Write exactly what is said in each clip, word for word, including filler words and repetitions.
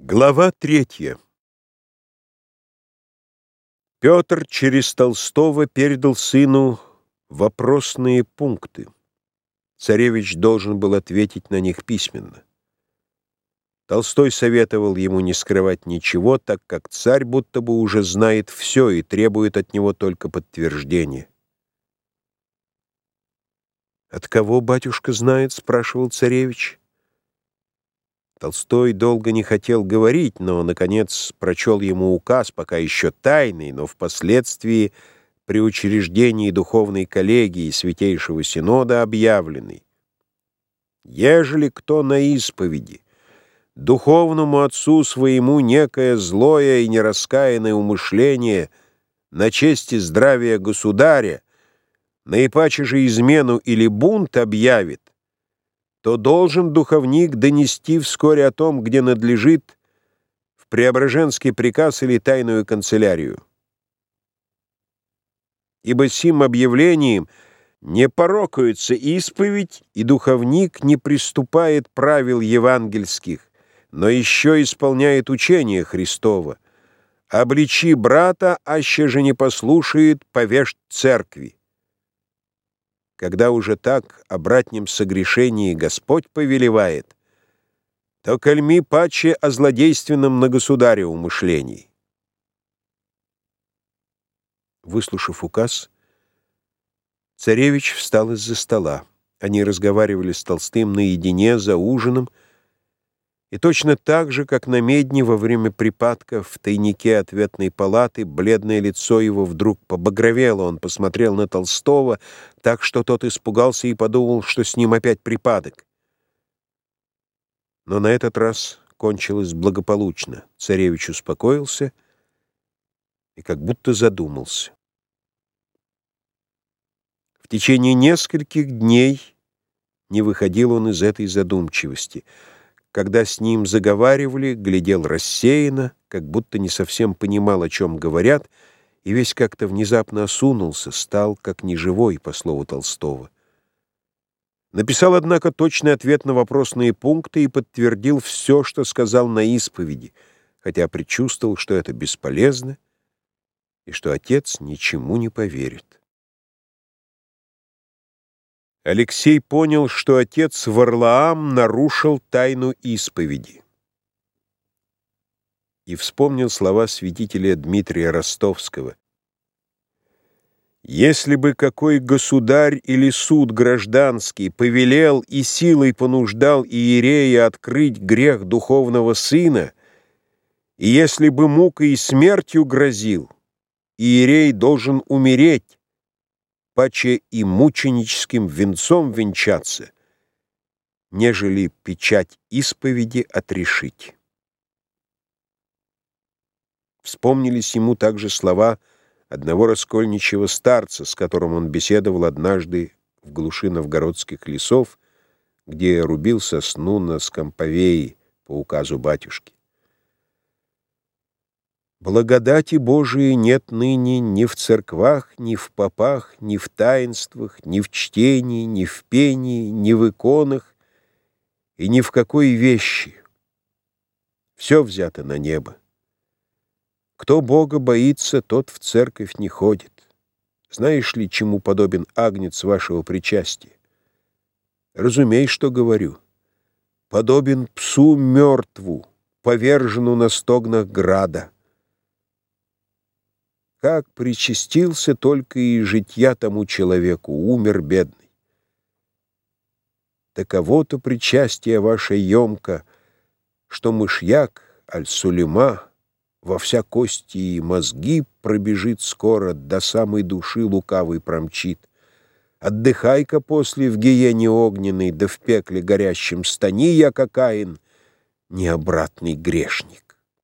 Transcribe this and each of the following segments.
Глава третья. Петр через Толстого передал сыну вопросные пункты. Царевич должен был ответить на них письменно. Толстой советовал ему не скрывать ничего, так как царь будто бы уже знает все и требует от него только подтверждения. «От кого батюшка знает?» — спрашивал царевич. Толстой долго не хотел говорить, но, наконец, прочел ему указ, пока еще тайный, но впоследствии при учреждении духовной коллегии Святейшего Синода объявленный. «Ежели кто на исповеди духовному отцу своему некое злое и нераскаянное умышление на честь и здравие государя, наипаче же измену или бунт объявит, то должен духовник донести вскоре о том, где надлежит, в Преображенский приказ или тайную канцелярию. Ибо сим объявлением не порокаются исповедь, и духовник не приступает правил евангельских, но еще исполняет учение Христово. Обличи брата, аще же не послушает, повешь церкви. Когда уже так о братнем согрешении Господь повелевает, то кальми паче о злодейственном на государя умышлении». Выслушав указ, царевич встал из-за стола. Они разговаривали с Толстым наедине за ужином, и точно так же, как на медне во время припадка в тайнике ответной палаты, бледное лицо его вдруг побагровело. Он посмотрел на Толстого так, что тот испугался и подумал, что с ним опять припадок. Но на этот раз кончилось благополучно. Царевич успокоился и как будто задумался. В течение нескольких дней не выходил он из этой задумчивости. Когда с ним заговаривали, глядел рассеянно, как будто не совсем понимал, о чем говорят, и весь как-то внезапно осунулся, стал как неживой, по слову Толстого. Написал, однако, точный ответ на вопросные пункты и подтвердил все, что сказал на исповеди, хотя предчувствовал, что это бесполезно и что отец ничему не поверит. Алексей понял, что отец Варлаам нарушил тайну исповеди, и вспомнил слова святителя Дмитрия Ростовского: «Если бы какой государь или суд гражданский повелел и силой понуждал иерея открыть грех духовного сына, и если бы мукой и смертью грозил, иерей должен умереть, паче и мученическим венцом венчаться, нежели печать исповеди отрешить». Вспомнились ему также слова одного раскольничьего старца, с которым он беседовал однажды в глуши новгородских лесов, где рубил сосну на Скомповее по указу батюшки. «Благодати Божией нет ныне ни в церквах, ни в попах, ни в таинствах, ни в чтении, ни в пении, ни в иконах и ни в какой вещи. Все взято на небо. Кто Бога боится, тот в церковь не ходит. Знаешь ли, чему подобен агнец вашего причастия? Разумей, что говорю. Подобен псу мертву, повержену на стогнах града. Как причастился, только и житья тому человеку, умер бедный. Таково-то причастие ваше емко, что мышьяк, аль сулема, во вся кости и мозги пробежит скоро, до самой души лукавый промчит. Отдыхай-ка после в гиене огненной, да в пекле горящем стани, яко Каин, необратный грешник».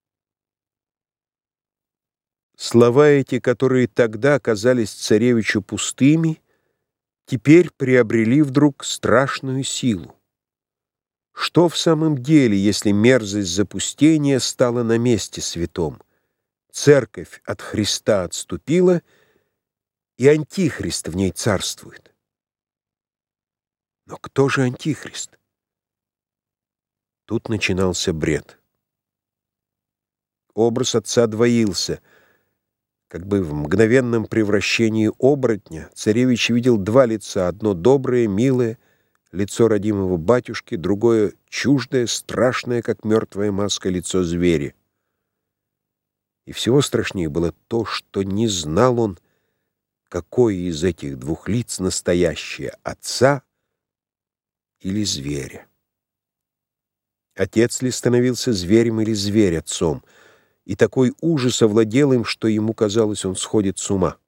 Слова эти, которые тогда казались царевичу пустыми, теперь приобрели вдруг страшную силу. Что в самом деле, если мерзость запустения стала на месте святом? Церковь от Христа отступила, и антихрист в ней царствует. Но кто же антихрист? Тут начинался бред. образ отца двоился. Как бы в мгновенном превращении оборотня царевич видел два лица: одно доброе, милое, лицо родимого батюшки, другое чуждое, страшное, как мертвая маска, лицо зверя. И всего страшнее было то, что не знал он, какое из этих двух лиц настоящее — отца или зверя. Отец ли становился зверем или зверь отцом? И такой ужас овладел им, что ему казалось, он сходит с ума.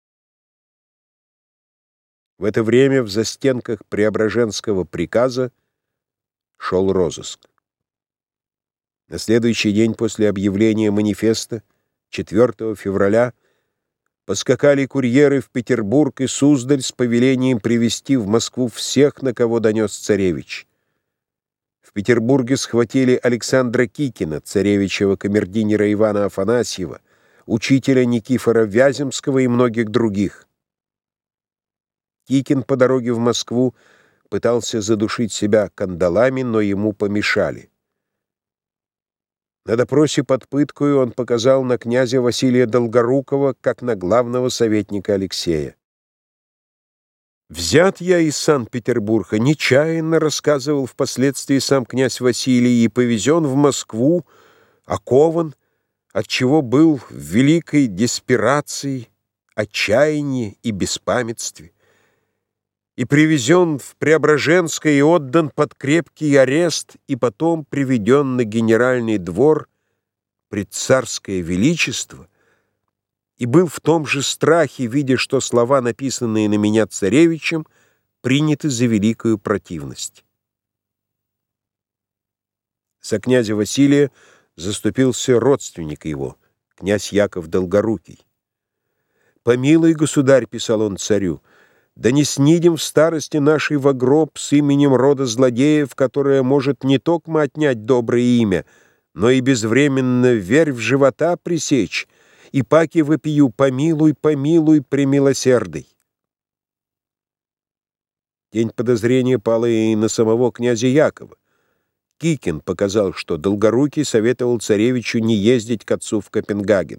В это время в застенках Преображенского приказа шел розыск. На следующий день после объявления манифеста, четвёртого февраля, поскакали курьеры в Петербург и Суздаль с повелением привести в Москву всех, на кого донес царевич. В Петербурге схватили Александра Кикина, царевичева камердинера Ивана Афанасьева, учителя Никифора Вяземского и многих других. Кикин по дороге в Москву пытался задушить себя кандалами, но ему помешали. На допросе под пыткою он показал на князя Василия Долгорукова как на главного советника Алексея. «Взят я из Санкт-Петербурга, нечаянно, — рассказывал впоследствии сам князь Василий, — и повезен в Москву, окован, отчего был в великой деспирации, отчаянии и беспамятстве, и привезен в Преображенское и отдан под крепкий арест, и потом приведен на генеральный двор пред царское величество, и был в том же страхе, видя, что слова, написанные на меня царевичем, приняты за великую противность». За князя Василия заступился родственник его, князь Яков Долгорукий. «Помилуй, государь, — писал он царю, — да не снидем в старости нашей во гроб с именем рода злодеев, которое может не токмо отнять доброе имя, но и безвременно верь в живота пресечь, и паки вопию: помилуй, помилуй, премилосердый». Тень подозрения пала и на самого князя Якова. Кикин показал, что Долгорукий советовал царевичу не ездить к отцу в Копенгаген.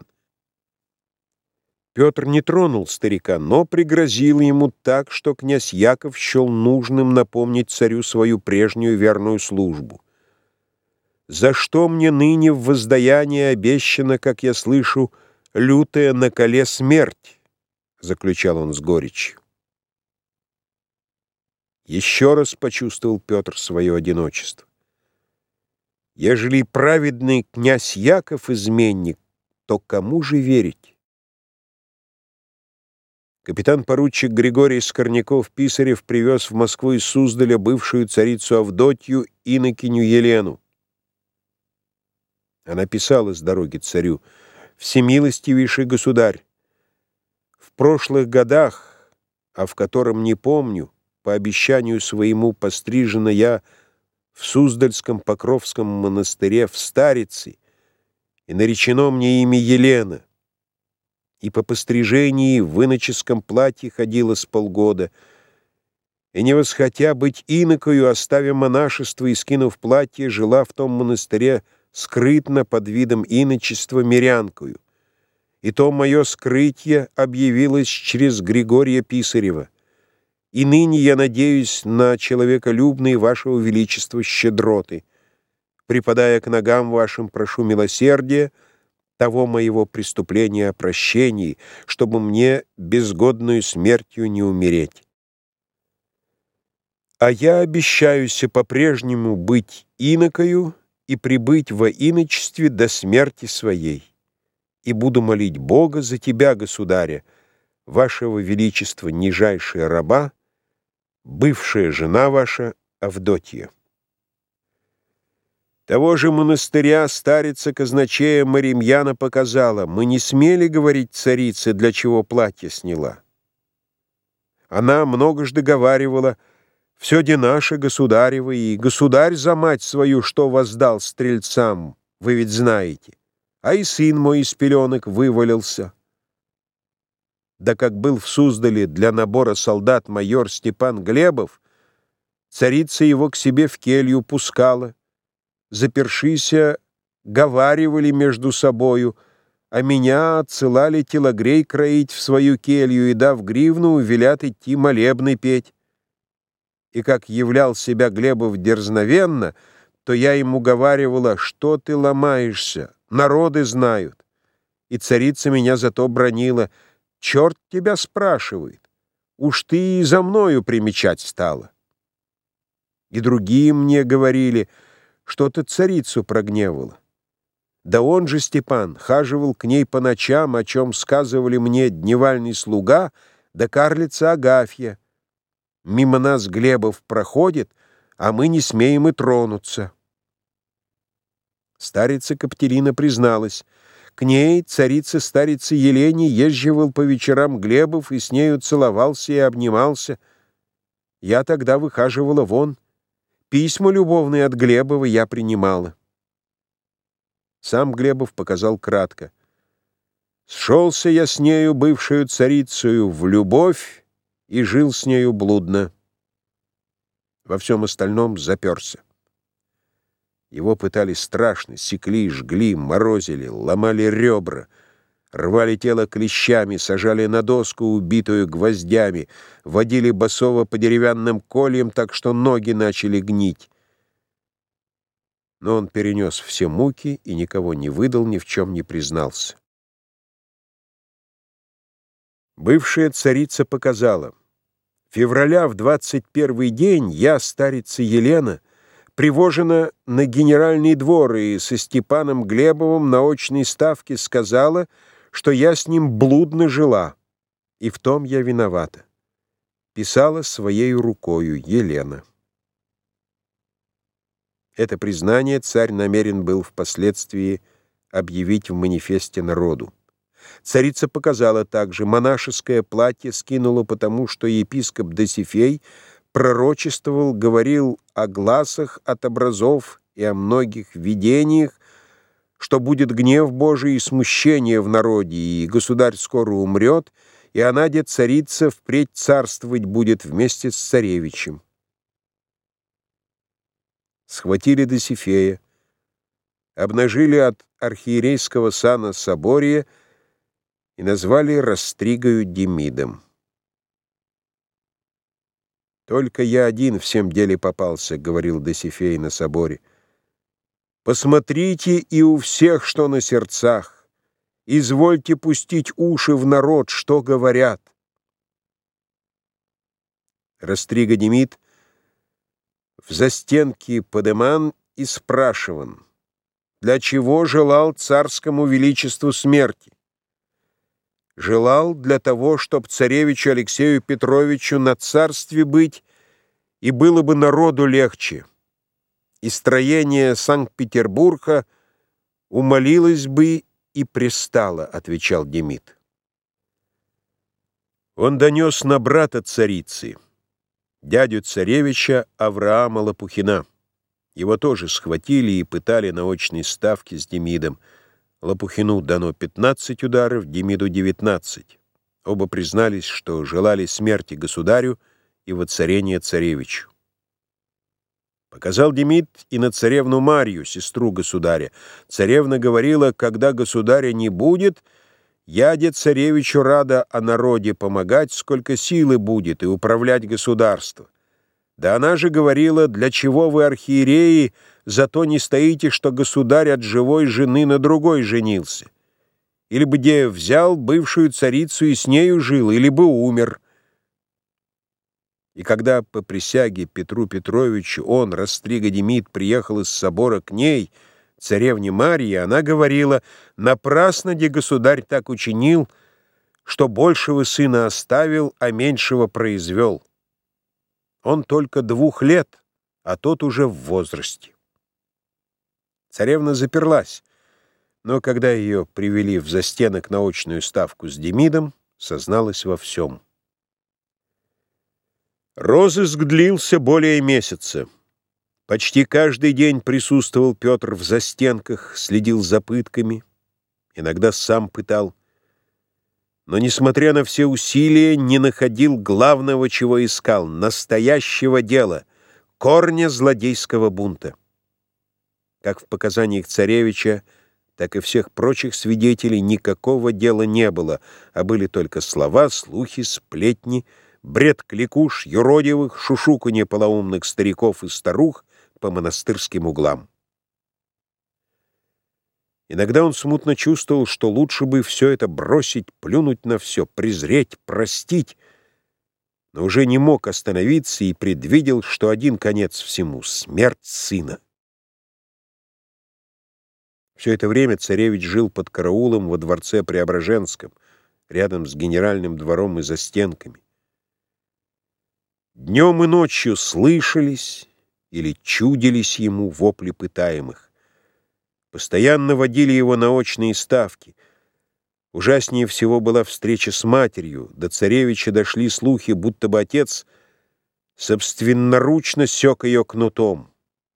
Петр не тронул старика, но пригрозил ему так, что князь Яков счел нужным напомнить царю свою прежнюю верную службу. «За что мне ныне в воздаяние обещано, как я слышу, лютая на коле смерть?» — заключал он с горечью. Еще раз почувствовал Петр свое одиночество. Ежели праведный князь Яков изменник, то кому же верить? Капитан-поручик Григорий Скорняков-Писарев привез в Москву из Суздаля бывшую царицу Авдотью, инокиню Елену. Она писала с дороги царю: «Всемилостивейший государь, в прошлых годах, а в котором не помню, по обещанию своему пострижена я в Суздальском Покровском монастыре в Старице, и наречено мне имя Елена, и по пострижении в иноческом платье ходила с полгода, и не восхотя быть инокою, оставя монашество и скинув платье, жила в том монастыре скрытно под видом иночества мирянкою. И то мое скрытье объявилось через Григория Писарева. И ныне я надеюсь на человеколюбные вашего величества щедроты. Припадая к ногам вашим, прошу милосердия, того моего преступления о прощении, чтобы мне безгодную смертью не умереть. А я обещаюся по-прежнему быть инокою и пребыть во иночестве до смерти своей, и буду молить Бога за тебя, государя, вашего величества нижайшая раба, бывшая жена ваша Авдотья». Того же монастыря старица казначея Маримьяна показала: «Мы не смели говорить царице, для чего платье сняла. Она многожды говаривала: все де наше государево, и государь за мать свою что воздал стрельцам, вы ведь знаете, а и сын мой из пеленок вывалился». Да как был в Суздале для набора солдат майор Степан Глебов, царица его к себе в келью пускала, запершися говаривали между собою, а меня отсылали телогрей кроить в свою келью и, дав гривну, велят идти молебны петь. И как являл себя Глебов дерзновенно, то я ему говаривала: что ты ломаешься, народы знают. И царица меня зато бранила: черт тебя спрашивает, уж ты и за мною примечать стала. И другие мне говорили, что ты царицу прогневала. Да он же, Степан, хаживал к ней по ночам, о чем сказывали мне дневальный слуга да карлица Агафья. Мимо нас Глебов проходит, а мы не смеем и тронуться. Старица Катерина призналась: к ней, царице-старице Елене, езживал по вечерам Глебов и с нею целовался и обнимался. Я тогда выхаживала вон. Письма любовные от Глебова я принимала. Сам Глебов показал кратко: «Сшелся я с нею, бывшую царицею, в любовь и жил с нею блудно». Во всем остальном заперся. Его пытали страшно, секли, жгли, морозили, ломали ребра, рвали тело клещами, сажали на доску, убитую гвоздями, водили босого по деревянным кольям, так что ноги начали гнить. Но он перенес все муки и никого не выдал, ни в чем не признался. Бывшая царица показала: февраля в двадцать первый день я, старица Елена, привожена на генеральный двор и со Степаном Глебовым на очной ставке сказала, что я с ним блудно жила, и в том я виновата. Писала своей рукою Елена. Это признание царь намерен был впоследствии объявить в манифесте народу. Царица показала также: монашеское платье скинула потому, что епископ Досифей пророчествовал, говорил о гласах от образов и о многих видениях, что будет гнев Божий и смущение в народе, и государь скоро умрет, и она, де царица, впредь царствовать будет вместе с царевичем. Схватили Досифея, обнажили от архиерейского сана Собория и назвали Растригою Демидом. «Только я один в всем деле попался», — говорил Досифей на соборе. «Посмотрите и у всех, что на сердцах. Извольте пустить уши в народ, что говорят». Растрига Демид в застенке подыман и спрашиван, для чего желал царскому величеству смерти. Желал для того, чтоб царевичу Алексею Петровичу на царстве быть, и было бы народу легче, и строение Санкт-Петербурга умолилось бы и пристало, отвечал Демид. Он донес на брата царицы, дядю царевича Авраама Лопухина. Его тоже схватили и пытали на очной ставке с Демидом. Лопухину дано пятнадцать ударов, Демиду девятнадцать. Оба признались, что желали смерти государю и воцарения царевичу. Показал Демид и на царевну Марью, сестру государя. Царевна говорила: когда государя не будет, я, де царевичу, рада о народе помогать, сколько силы будет, и управлять государством. Да она же говорила: для чего вы, архиереи, зато не стоите, что государь от живой жены на другой женился? Или бы где взял бывшую царицу и с нею жил, или бы умер. И когда по присяге Петру Петровичу он, Растрига Демид, приехал из собора к ней, царевне Марьи, она говорила: напрасно де государь так учинил, что большего сына оставил, а меньшего произвел. Он только двух лет, а тот уже в возрасте. Царевна заперлась, но когда ее привели в застенок на очную ставку с Демидом, созналась во всем. Розыск длился более месяца. Почти каждый день присутствовал Петр в застенках, следил за пытками, иногда сам пытал, но, несмотря на все усилия, не находил главного, чего искал — настоящего дела, корня злодейского бунта. Как в показаниях царевича, так и всех прочих свидетелей никакого дела не было, а были только слова, слухи, сплетни, бред кликуш, юродивых, шушуканье полоумных стариков и старух по монастырским углам. Иногда он смутно чувствовал, что лучше бы все это бросить, плюнуть на все, презреть, простить, но уже не мог остановиться и предвидел, что один конец всему — смерть сына. Все это время царевич жил под караулом во дворце Преображенском, рядом с генеральным двором и застенками. Днем и ночью слышались или чудились ему вопли пытаемых. Постоянно водили его на очные ставки. Ужаснее всего была встреча с матерью. До царевича дошли слухи, будто бы отец собственноручно сёк ее кнутом.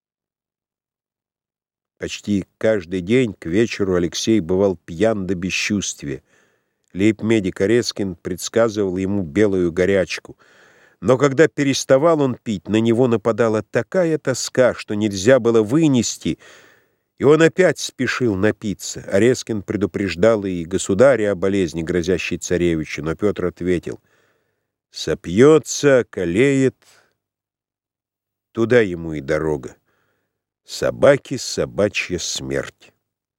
Почти каждый день к вечеру Алексей бывал пьян до бесчувствия. Лейб-медик Орескин предсказывал ему белую горячку. Но когда переставал он пить, на него нападала такая тоска, что нельзя было вынести, и он опять спешил напиться. Орескин предупреждал и государя о болезни, грозящей царевичу, но Петр ответил: «Сопьется, колеет, туда ему и дорога. Собаки — собачья смерть».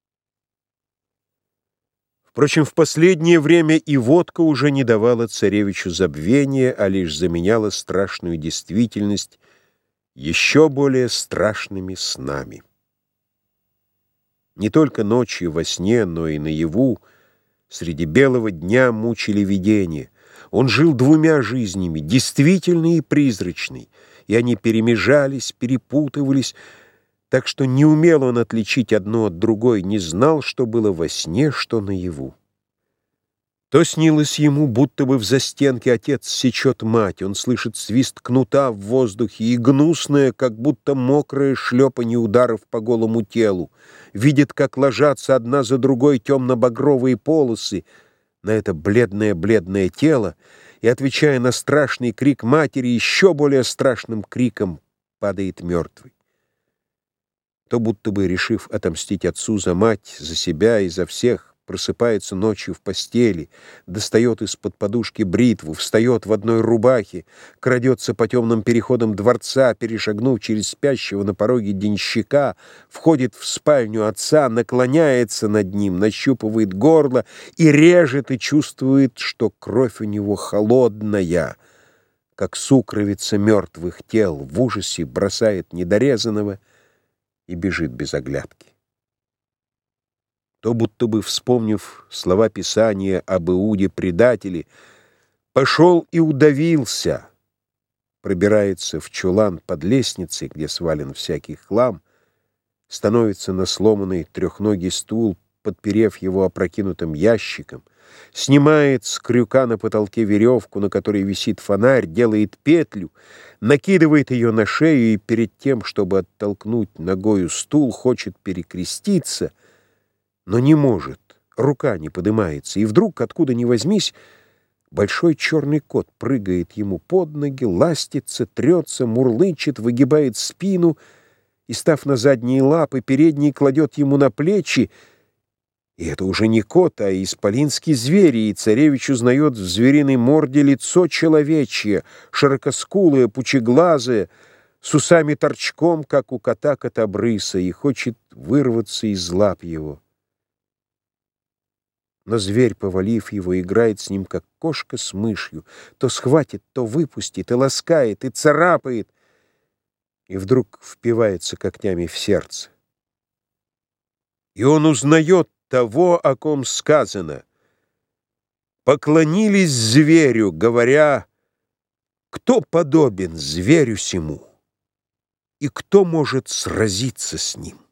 Впрочем, в последнее время и водка уже не давала царевичу забвения, а лишь заменяла страшную действительность еще более страшными снами. Не только ночью во сне, но и наяву среди белого дня мучили видения. Он жил двумя жизнями, действительной и призрачной, и они перемежались, перепутывались, так что не умел он отличить одно от другой, не знал, что было во сне, что наяву. То снилось ему, будто бы в застенке отец сечет мать, он слышит свист кнута в воздухе и гнусное, как будто мокрое шлепанье ударов по голому телу, видит, как ложатся одна за другой темно-багровые полосы на это бледное-бледное тело, и, отвечая на страшный крик матери, еще более страшным криком падает мертвый. То, будто бы решив отомстить отцу за мать, за себя и за всех, просыпается ночью в постели, достает из-под подушки бритву, встает в одной рубахе, крадется по темным переходам дворца, перешагнув через спящего на пороге денщика, входит в спальню отца, наклоняется над ним, нащупывает горло и режет, и чувствует, что кровь у него холодная, как сукровица мертвых тел, в ужасе бросает недорезанного и бежит без оглядки. То, будто бы вспомнив слова Писания об Иуде-предателе, пошел и удавился, пробирается в чулан под лестницей, где свален всякий хлам, становится на сломанный трехногий стул, подперев его опрокинутым ящиком, снимает с крюка на потолке веревку, на которой висит фонарь, делает петлю, накидывает ее на шею и перед тем, чтобы оттолкнуть ногою стул, хочет перекреститься, но не может, рука не поднимается, и вдруг, откуда ни возьмись, большой черный кот прыгает ему под ноги, ластится, трется, мурлычет, выгибает спину и, став на задние лапы, передние кладет ему на плечи. И это уже не кот, а исполинский зверь, и царевич узнает в звериной морде лицо человечье, широкоскулое, пучеглазое, с усами торчком, как у кота-котобрыса, и хочет вырваться из лап его. Но зверь, повалив его, играет с ним, как кошка с мышью, то схватит, то выпустит, и ласкает, и царапает, и вдруг впивается когтями в сердце. И он узнает того, о ком сказано: «Поклонились зверю, говоря, кто подобен зверю сему, и кто может сразиться с ним?»